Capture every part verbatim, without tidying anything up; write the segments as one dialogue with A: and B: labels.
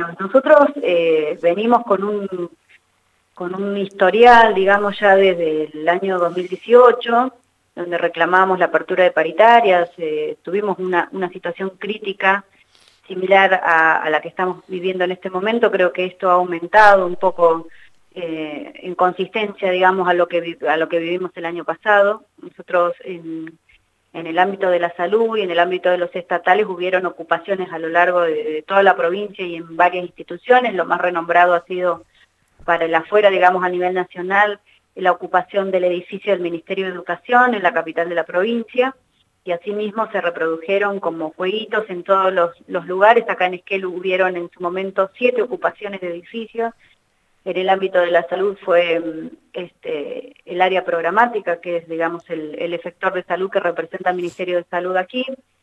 A: Bueno, nosotros eh, venimos con un, con un historial, digamos, ya desde el año dos mil dieciocho, donde reclamamos la apertura de paritarias, eh, tuvimos una, una situación crítica similar a, a la que estamos viviendo en este momento. Creo que esto ha aumentado un poco eh, en consistencia, digamos, a lo que a lo que vivimos el año pasado. Nosotros en, en el ámbito de la salud y en el ámbito de los estatales hubieron ocupaciones a lo largo de, de toda la provincia y en varias instituciones. Lo más renombrado ha sido para el afuera, digamos, a nivel nacional, la ocupación del edificio del Ministerio de Educación en la capital de la provincia, y asimismo se reprodujeron como jueguitos en todos los, los lugares. Acá en Esquel hubieron en su momento siete ocupaciones de edificios. En el ámbito de la salud fue este, el área programática, que es, digamos, el, el efector de salud que representa al Ministerio de Salud aquí.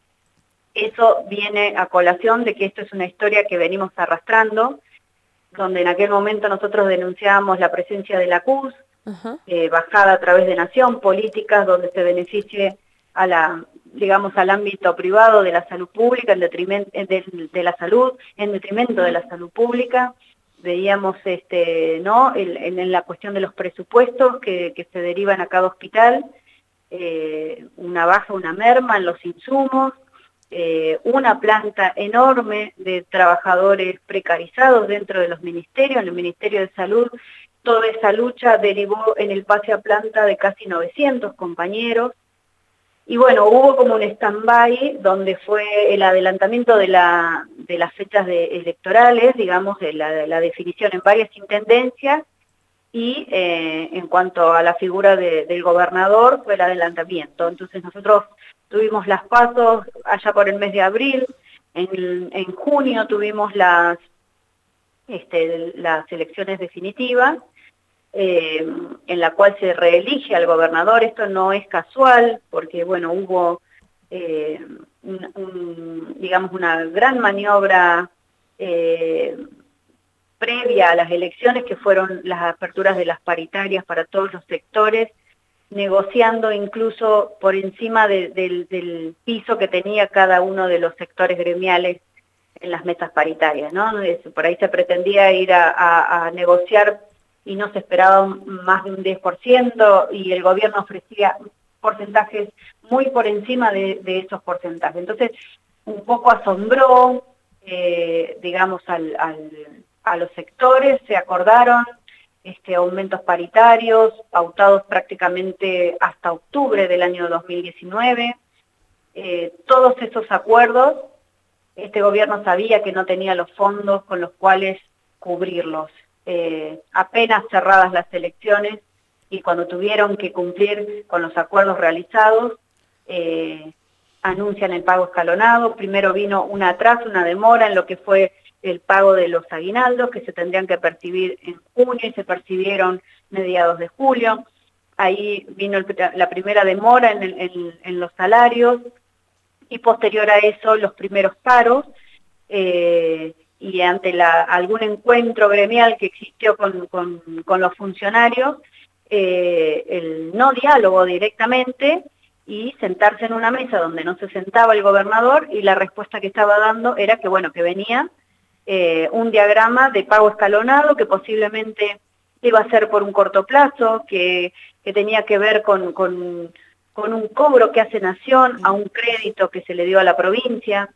A: Eso viene a colación de que esto es una historia que venimos arrastrando, donde en aquel momento nosotros denunciábamos la presencia de la C U S, uh-huh. eh, bajada a través de Nación, políticas donde se beneficie a la, digamos, al ámbito privado de la salud pública, en detrimento de, de la salud, en detrimento de la salud pública. Veíamos este, ¿no? el, en, en la cuestión de los presupuestos que, que se derivan a cada hospital, eh, una baja, una merma en los insumos, eh, una planta enorme de trabajadores precarizados dentro de los ministerios. En el Ministerio de Salud, toda esa lucha derivó en el pase a planta de casi novecientos compañeros. Y bueno, hubo como un stand-by donde fue el adelantamiento de, la, de las fechas de, electorales, digamos, de la, de la definición en varias intendencias, y eh, en cuanto a la figura de, del gobernador fue el adelantamiento. Entonces nosotros tuvimos las pasos allá por el mes de abril, en, en junio tuvimos las, este, las elecciones definitivas, Eh, en la cual se reelige al gobernador. Esto no es casual, porque bueno, hubo eh, un, un, digamos, una gran maniobra eh, previa a las elecciones, que fueron las aperturas de las paritarias para todos los sectores, negociando incluso por encima de, de, del piso que tenía cada uno de los sectores gremiales en las mesas paritarias, ¿no? Por ahí se pretendía ir a, a, a negociar y no se esperaba más de un diez por ciento, y el gobierno ofrecía porcentajes muy por encima de, de esos porcentajes. Entonces, un poco asombró, eh, digamos, al, al, a los sectores. Se acordaron este, aumentos paritarios, pautados prácticamente hasta octubre del año dos mil diecinueve. Eh, todos esos acuerdos, este gobierno sabía que no tenía los fondos con los cuales cubrirlos. Eh, apenas cerradas las elecciones y cuando tuvieron que cumplir con los acuerdos realizados, eh, anuncian el pago escalonado. Primero vino un atraso, una demora en lo que fue el pago de los aguinaldos, que se tendrían que percibir en junio y se percibieron mediados de julio. Ahí vino el, la primera demora en, el, en, en los salarios, y posterior a eso los primeros paros, eh, y ante la, algún encuentro gremial que existió con, con, con los funcionarios, eh, el no diálogo directamente y sentarse en una mesa donde no se sentaba el gobernador, y la respuesta que estaba dando era que, bueno, que venía eh, un diagrama de pago escalonado que posiblemente iba a ser por un corto plazo, que, que tenía que ver con, con, con un cobro que hace Nación a un crédito que se le dio a la provincia.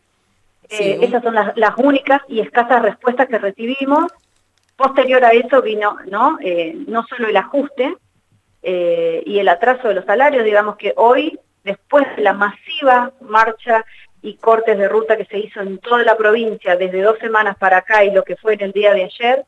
A: Sí. Eh, esas son las, las únicas y escasas respuestas que recibimos. Posterior a eso vino, ¿no? Eh, no solo el ajuste eh, y el atraso de los salarios. Digamos que hoy, después de la masiva marcha y cortes de ruta que se hizo en toda la provincia desde dos semanas para acá y lo que fue en el día de ayer,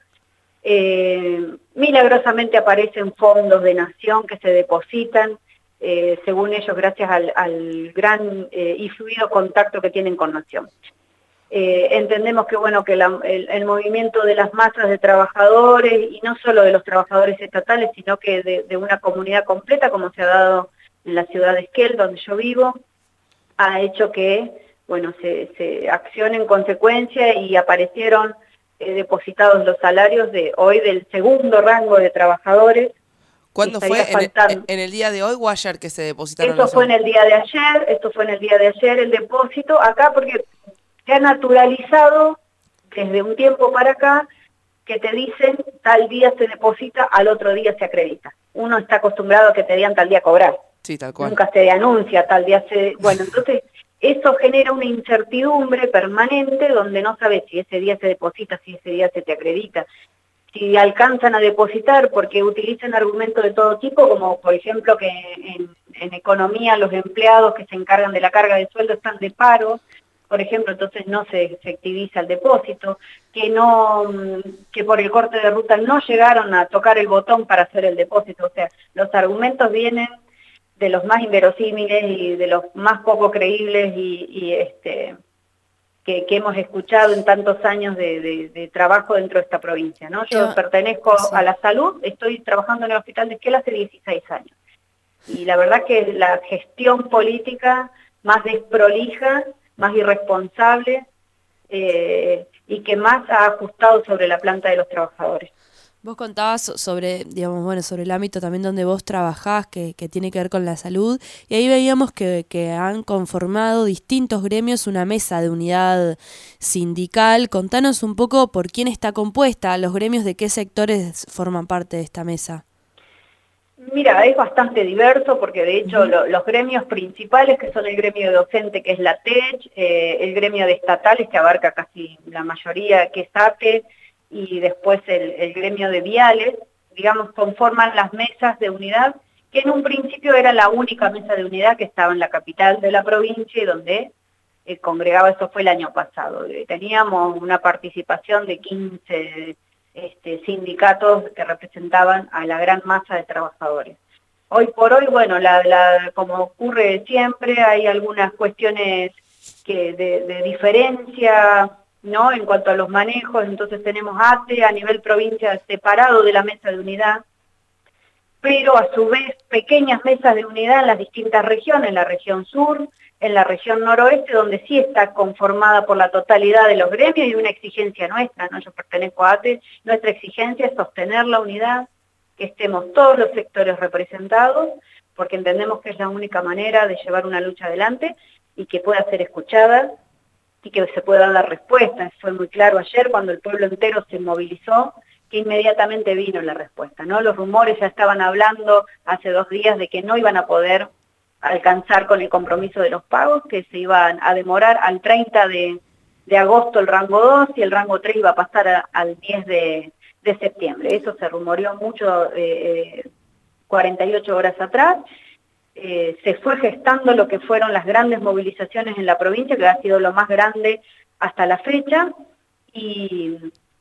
A: eh, milagrosamente aparecen fondos de Nación que se depositan, eh, según ellos, gracias al, al gran eh, y fluido contacto que tienen con Nación. Eh, entendemos que, bueno, que la, el, el movimiento de las masas de trabajadores, y no solo de los trabajadores estatales, sino que de, de una comunidad completa, como se ha dado en la ciudad de Esquel, donde yo vivo, ha hecho que, bueno, se, se accione en consecuencia, y aparecieron eh, depositados los salarios de hoy del segundo rango de trabajadores.
B: ¿Cuándo fue? ¿En el, ¿En el día de hoy o ayer que se depositaron?
A: Esto fue en el día de ayer, esto fue en el día de ayer el depósito, acá porque se ha naturalizado desde un tiempo para acá que te dicen tal día se deposita, al otro día se acredita. Uno está acostumbrado a que te digan tal día cobrar.
B: Sí, tal cual.
A: Nunca se anuncia tal día se... Bueno, entonces eso genera una incertidumbre permanente donde no sabes si ese día se deposita, si ese día se te acredita, si alcanzan a depositar, porque utilizan argumentos de todo tipo, como por ejemplo que en, en economía los empleados que se encargan de la carga de sueldo están de paro, por ejemplo, entonces no se efectiviza el depósito, que no, que por el corte de ruta no llegaron a tocar el botón para hacer el depósito. O sea, los argumentos vienen de los más inverosímiles y de los más poco creíbles y, y este que, que hemos escuchado en tantos años de, de, de trabajo dentro de esta provincia, ¿no? Yo
B: Eva,
A: pertenezco
B: sí.
A: a la salud, estoy trabajando en el Hospital de Esquel hace dieciséis años. Y la verdad que la gestión política más desprolija, más irresponsable eh, y que más ha ajustado sobre la planta de los trabajadores.
B: Vos contabas sobre, digamos, bueno, sobre el ámbito también donde vos trabajás, que, que tiene que ver con la salud, y ahí veíamos que, que han conformado distintos gremios una mesa de unidad sindical. Contanos un poco por quién está compuesta, los gremios de qué sectores forman parte de esta mesa.
A: Mira, es bastante diverso porque de hecho uh-huh. lo, los gremios principales, que son el gremio de docente, que es la T E C, eh, el gremio de estatales, que abarca casi la mayoría, que es A T E, y después el, el gremio de viales, digamos, conforman las mesas de unidad, que en un principio era la única mesa de unidad que estaba en la capital de la provincia y donde eh, congregaba, eso fue el año pasado. Teníamos una participación de quince este, sindicatos que representaban a la gran masa de trabajadores. Hoy por hoy, bueno, la, la, como ocurre siempre, hay algunas cuestiones que de, de diferencia, ¿no? En cuanto a los manejos, entonces tenemos A T E a nivel provincia separado de la mesa de unidad, pero a su vez pequeñas mesas de unidad en las distintas regiones, en la región sur, en la región noroeste, donde sí está conformada por la totalidad de los gremios y una exigencia nuestra, ¿no? Yo pertenezco a A T E, nuestra exigencia es sostener la unidad, que estemos todos los sectores representados, porque entendemos que es la única manera de llevar una lucha adelante y que pueda ser escuchada y que se pueda dar respuesta. Fue muy claro ayer cuando el pueblo entero se movilizó, que inmediatamente vino la respuesta, ¿no? Los rumores ya estaban hablando hace dos días de que no iban a poder alcanzar con el compromiso de los pagos, que se iban a demorar al treinta de agosto el rango dos y el rango tres iba a pasar a, al diez de septiembre. Eso se rumoreó mucho eh, cuarenta y ocho horas atrás. Eh, se fue gestando lo que fueron las grandes movilizaciones en la provincia, que ha sido lo más grande hasta la fecha, y,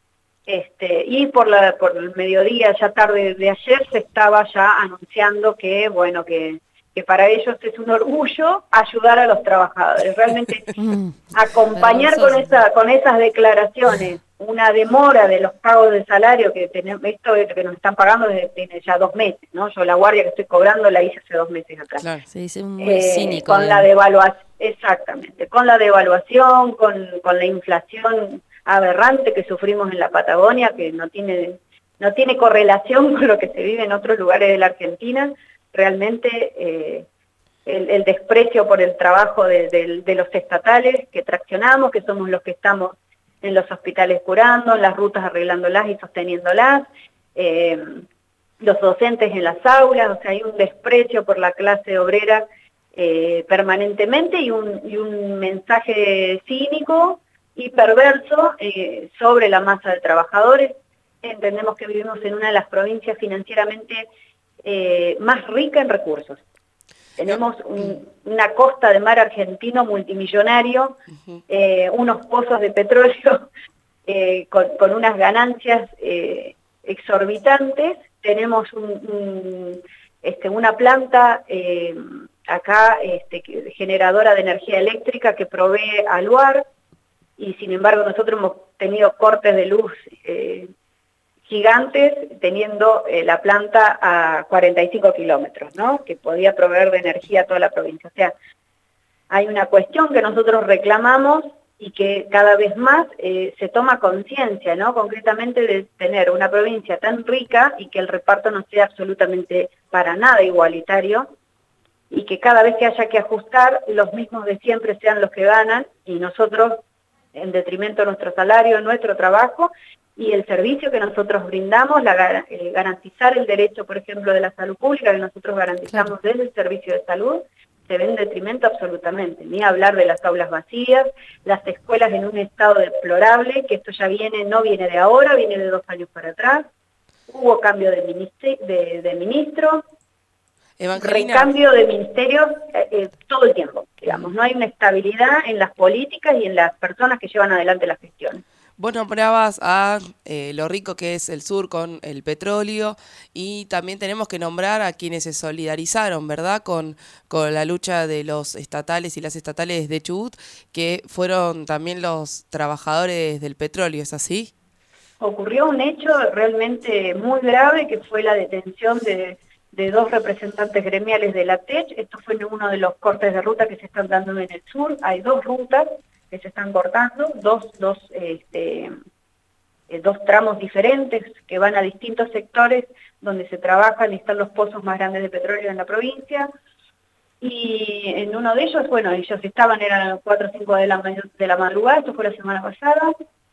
A: este, y por, la, por el mediodía, ya tarde de ayer, se estaba ya anunciando que, bueno, que, que para ellos es un orgullo ayudar a los trabajadores. Realmente acompañar con, esa, con esas declaraciones una demora de los pagos de salario, que tenemos, esto que nos están pagando desde tiene ya dos meses, ¿no? Yo la guardia que estoy cobrando la hice hace dos meses atrás.
B: Claro, se dice muy
A: eh,
B: cínico.
A: Con bien. La devaluación, exactamente, con la devaluación, con, con la inflación aberrante que sufrimos en la Patagonia, que no tiene, no tiene correlación con lo que se vive en otros lugares de la Argentina, realmente eh, el, el desprecio por el trabajo de, de, de los estatales que traccionamos, que somos los que estamos en los hospitales curando, en las rutas arreglándolas y sosteniéndolas, eh, los docentes en las aulas, o sea, hay un desprecio por la clase obrera eh, permanentemente y un, y un mensaje cínico y perverso eh, sobre la masa de trabajadores. Entendemos que vivimos en una de las provincias financieramente eh, más rica en recursos. Tenemos un, una costa de mar argentino multimillonario, uh-huh. eh, unos pozos de petróleo eh, con, con unas ganancias eh, exorbitantes. Tenemos un, un, este, una planta eh, acá este, generadora de energía eléctrica que provee al lugar, y sin embargo nosotros hemos tenido cortes de luz eh, gigantes, teniendo eh, la planta a cuarenta y cinco kilómetros, ¿no? Que podía proveer de energía a toda la provincia. O sea, hay una cuestión que nosotros reclamamos y que cada vez más eh, se toma conciencia, ¿no? Concretamente de tener una provincia tan rica y que el reparto no sea absolutamente para nada igualitario, y que cada vez que haya que ajustar, los mismos de siempre sean los que ganan, y nosotros en detrimento de nuestro salario, nuestro trabajo y el servicio que nosotros brindamos, la, eh, garantizar el derecho, por ejemplo, de la salud pública que nosotros garantizamos claro. desde el servicio de salud, se ve en detrimento absolutamente, ni hablar de las aulas vacías, las escuelas en un estado deplorable, que esto ya viene, no viene de ahora, viene de dos años para atrás, hubo cambio de, ministri de, de ministro,
C: Evangelina.
A: recambio de ministerios eh, eh, todo el tiempo, digamos, no hay una estabilidad en las políticas y en las personas que llevan adelante las gestiones.
C: Vos nombrabas a eh, lo rico que es el sur con el petróleo y también tenemos que nombrar a quienes se solidarizaron, ¿verdad? Con, con la lucha de los estatales y las estatales de Chubut, que fueron también los trabajadores del petróleo, ¿es así?
A: Ocurrió un hecho realmente muy grave que fue la detención de, de dos representantes gremiales de la T E C. Esto fue en uno de los cortes de ruta que se están dando en el sur. Hay dos rutas que se están cortando, dos, dos, este, eh, dos tramos diferentes que van a distintos sectores donde se trabajan y están los pozos más grandes de petróleo en la provincia. Y en uno de ellos, bueno, ellos estaban, eran cuatro o cinco de la, de la madrugada, esto fue la semana pasada,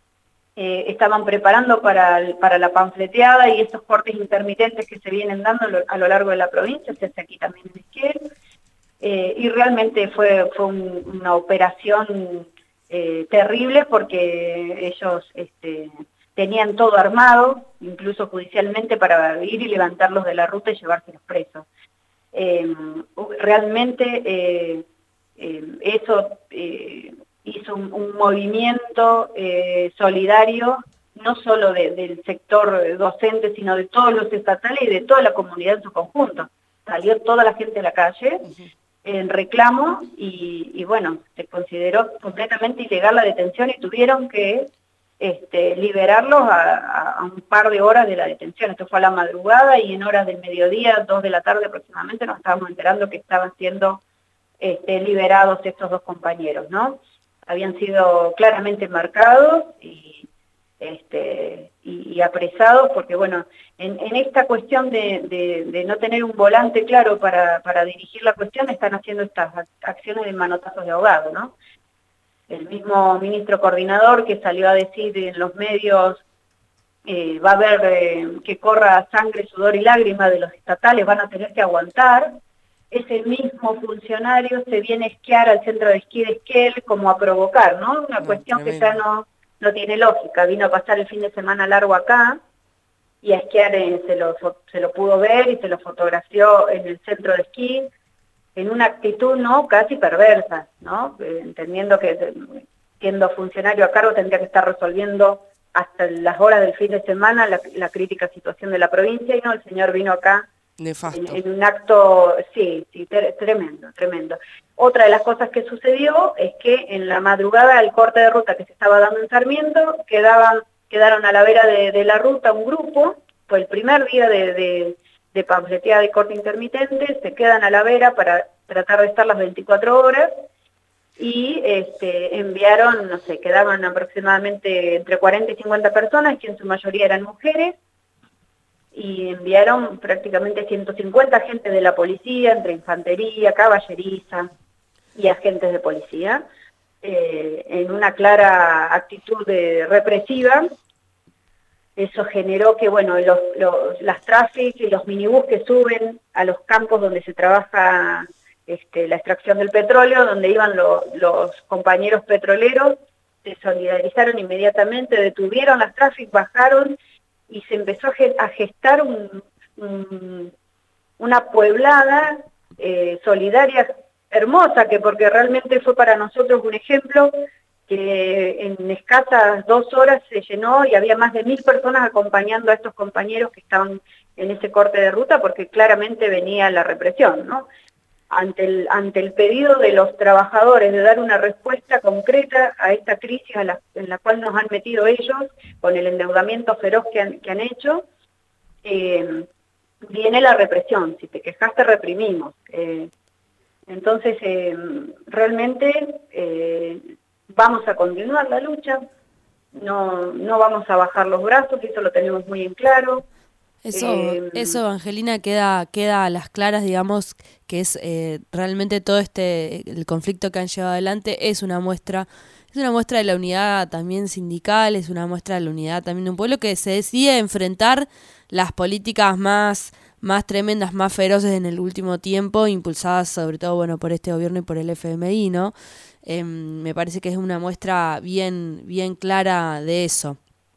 A: eh, estaban preparando para, el, para la panfleteada y estos cortes intermitentes que se vienen dando a lo largo de la provincia, se hace aquí también en Esquel, eh, y realmente fue, fue un, una operación Eh, terrible porque ellos este, tenían todo armado, incluso judicialmente, para ir y levantarlos de la ruta y llevárselos presos. Eh, realmente eh, eh, eso eh, hizo un, un movimiento eh, solidario, no solo de, del sector docente, sino de todos los estatales y de toda la comunidad en su conjunto. Salió toda la gente a la calle, uh-huh. en reclamo y, y bueno, se consideró completamente ilegal la detención y tuvieron que este, liberarlos a, a un par de horas de la detención. Esto fue a la madrugada y en horas del mediodía, dos de la tarde aproximadamente, nos estábamos enterando que estaban siendo este, liberados estos dos compañeros, ¿no? Habían sido claramente marcados y Este, y, y apresados, porque bueno, en, en esta cuestión de, de, de no tener un volante claro para, para dirigir la cuestión, están haciendo estas acciones de manotazos de ahogado, ¿no? El mismo ministro coordinador que salió a decir en los medios, eh, va a haber eh, que corra sangre, sudor y lágrimas de los estatales, van a tener que aguantar. Ese mismo funcionario se viene a esquiar al centro de esquí de Esquel como a provocar, ¿no? Una no, cuestión tremendo. Que ya no... no tiene lógica, vino a pasar el fin de semana largo acá y a esquiar eh, se, lo, se lo pudo ver y se lo fotografió en el centro de esquí en una actitud no casi perversa, ¿no? Eh, entendiendo que siendo funcionario a cargo tendría que estar resolviendo hasta las horas del fin de semana la, la crítica situación de la provincia y no, el señor vino acá en, en un acto, sí, sí, ter, tremendo, tremendo. Otra de las cosas que sucedió es que en la madrugada el corte de ruta que se estaba dando en Sarmiento, quedaban, quedaron a la vera de, de la ruta un grupo, fue el primer día de, de, de panfleteada y corte intermitente, se quedan a la vera para tratar de estar las veinticuatro horas, y este, enviaron, no sé, quedaban aproximadamente entre cuarenta y cincuenta personas, que en su mayoría eran mujeres, y enviaron prácticamente ciento cincuenta agentes de la policía, entre infantería, caballeriza y agentes de policía, eh, en una clara actitud de represiva. Eso generó que, bueno, los, los, las traffic y los minibús que suben a los campos donde se trabaja este, la extracción del petróleo, donde iban lo, los compañeros petroleros, se solidarizaron inmediatamente, detuvieron las traffic, bajaron, y se empezó a gestar un, un, una pueblada eh, solidaria hermosa, que porque realmente fue para nosotros un ejemplo, que en escasas dos horas se llenó y había más de mil personas acompañando a estos compañeros que estaban en ese corte de ruta, porque claramente venía la represión, ¿no? Ante el, ante el pedido de los trabajadores de dar una respuesta concreta a esta crisis a la, en la cual nos han metido ellos, con el endeudamiento feroz que han, que han hecho, eh, viene la represión. Si te quejas, te reprimimos. Eh, entonces, eh, realmente eh, vamos a continuar la lucha, no, no vamos a bajar los brazos, eso lo tenemos muy en claro.
B: Eso,
A: eh,
B: eso Evangelina, queda, queda a las claras, digamos, que es eh, realmente todo este, el conflicto que han llevado adelante es una muestra es una muestra de la unidad también sindical, es una muestra de la unidad también de un pueblo que se decide enfrentar las políticas más, más tremendas, más feroces en el último tiempo, impulsadas sobre todo, bueno, por este gobierno y por el F M I, ¿no? Eh, me parece que es una muestra bien, bien clara de eso.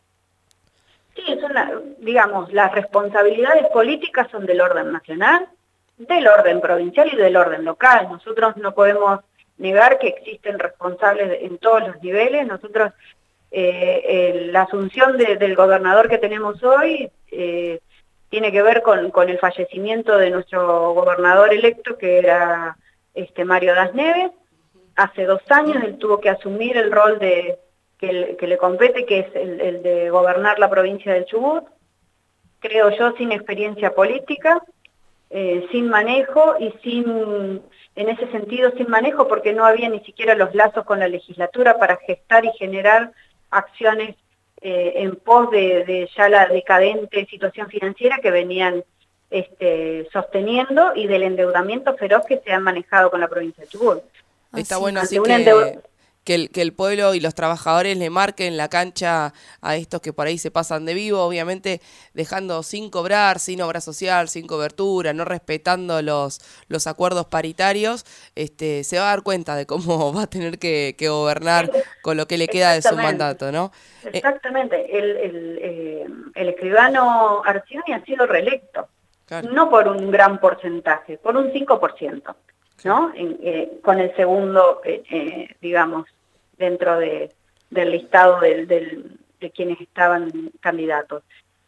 A: Sí, es una, digamos, las responsabilidades políticas son del orden nacional, del orden provincial y del orden local. Nosotros no podemos negar que existen responsables en todos los niveles. Nosotros, eh, eh, la asunción de, del gobernador que tenemos hoy eh, tiene que ver con, con el fallecimiento de nuestro gobernador electo, que era este Mario Das Neves. Hace dos años él tuvo que asumir el rol de que, que le compete, que es el, el de gobernar la provincia del Chubut, creo yo, sin experiencia política, eh, sin manejo y sin, en ese sentido, sin manejo porque no había ni siquiera los lazos con la legislatura para gestar y generar acciones eh, en pos de, de ya la decadente situación financiera que venían este, sosteniendo y del endeudamiento feroz que se ha manejado con la provincia de Chubut.
C: Está
B: Así,
C: bueno así
A: ante un
C: que,
A: endeu-
C: que, el, que el pueblo y los trabajadores le marquen la cancha a estos que por ahí se pasan de vivo, obviamente dejando sin cobrar, sin obra social, sin cobertura, no respetando los, los acuerdos paritarios, este, se va a dar cuenta de cómo va a tener que, que gobernar con lo que le queda de su mandato, ¿no?
A: Exactamente. El, el, eh, el escribano Arcioni ha sido reelecto,
C: Claro.
A: no por un gran porcentaje, por un cinco por ciento. ¿No? En, eh, con el segundo, eh, eh, digamos, dentro de, del listado del, del, de quienes estaban candidatos.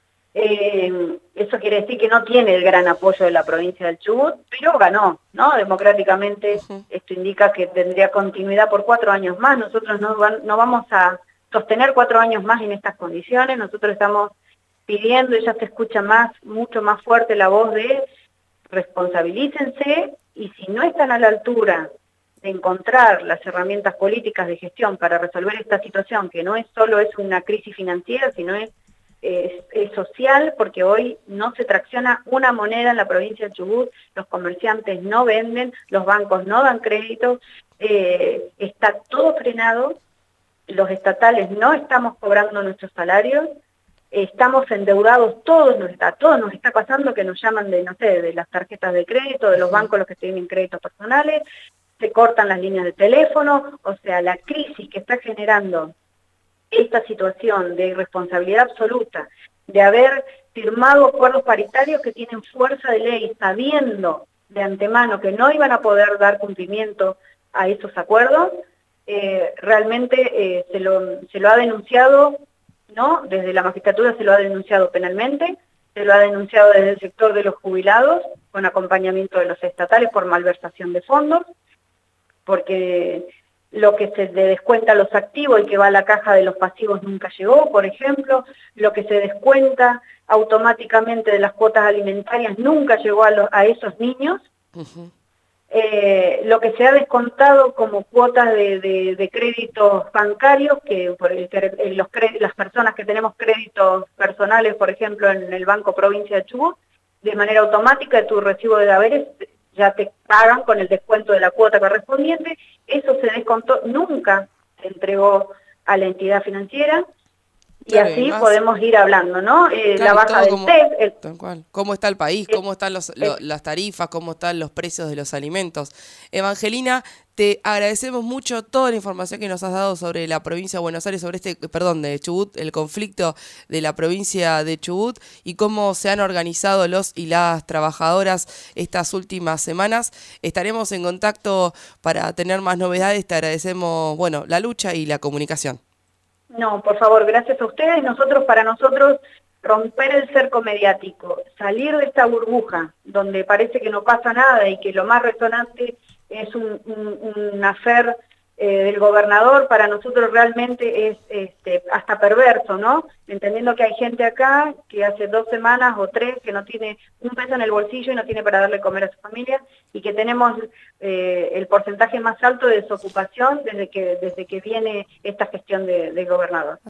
A: Eh, eso quiere decir que no tiene el gran apoyo de la provincia del Chubut, pero ganó, ¿no? Democráticamente. Uh-huh. Esto indica que tendría continuidad por cuatro años más. Nosotros no, van, no vamos a sostener cuatro años más en estas condiciones. Nosotros estamos pidiendo, y ya se escucha más, mucho más fuerte la voz de responsabilícense, y si no están a la altura de encontrar las herramientas políticas de gestión para resolver esta situación, que no es solo es una crisis financiera, sino es, es, es social, porque hoy no se tracciona una moneda en la provincia de Chubut, los comerciantes no venden, los bancos no dan crédito, eh, está todo frenado, los estatales no estamos cobrando nuestros salarios, estamos endeudados, todos nos está, todos nos está pasando que nos llaman de, no sé, de las tarjetas de crédito, de los bancos los que tienen créditos personales, se cortan las líneas de teléfono, o sea, la crisis que está generando esta situación de irresponsabilidad absoluta, de haber firmado acuerdos paritarios que tienen fuerza de ley, sabiendo de antemano que no iban a poder dar cumplimiento a esos acuerdos, eh, realmente eh, se, lo, se lo ha denunciado, ¿no? Desde la magistratura se lo ha denunciado penalmente, se lo ha denunciado desde el sector de los jubilados, con acompañamiento de los estatales por malversación de fondos, porque lo que se le descuenta a los activos y que va a la caja de los pasivos nunca llegó, por ejemplo, lo que se descuenta automáticamente de las cuotas alimentarias nunca llegó a, lo, a esos niños. Uh-huh. Eh, lo que se ha descontado como cuotas de, de, de créditos bancarios, que por el, los, las personas que tenemos créditos personales, por ejemplo, en el Banco Provincia de Chubut, de manera automática de tu recibo de haberes ya te pagan con el descuento de la cuota correspondiente, eso se descontó, nunca se entregó a la entidad financiera. Y claro, así más, podemos ir hablando, ¿no? Eh, claro, la baja del
C: como,
A: T E F. El,
C: tal cual. ¿Cómo está el país? ¿Cómo están los, el, lo, las tarifas? ¿Cómo están los precios de los alimentos? Evangelina, te agradecemos mucho toda la información que nos has dado sobre la provincia de Buenos Aires, sobre este, perdón, de Chubut, el conflicto de la provincia de Chubut y cómo se han organizado los y las trabajadoras estas últimas semanas. Estaremos en contacto para tener más novedades. Te agradecemos, bueno, la lucha y la comunicación.
A: No, por favor, gracias a ustedes. Nosotros, para nosotros, romper el cerco mediático, salir de esta burbuja donde parece que no pasa nada y que lo más resonante es un, un, un afer eh, del gobernador, para nosotros realmente es este, hasta perverso, ¿no? Entendiendo que hay gente acá que hace dos semanas o tres que no tiene un peso en el bolsillo y no tiene para darle comer a su familia, y que tenemos eh, el porcentaje más alto de desocupación desde que, desde que viene esta gestión de, del gobernador.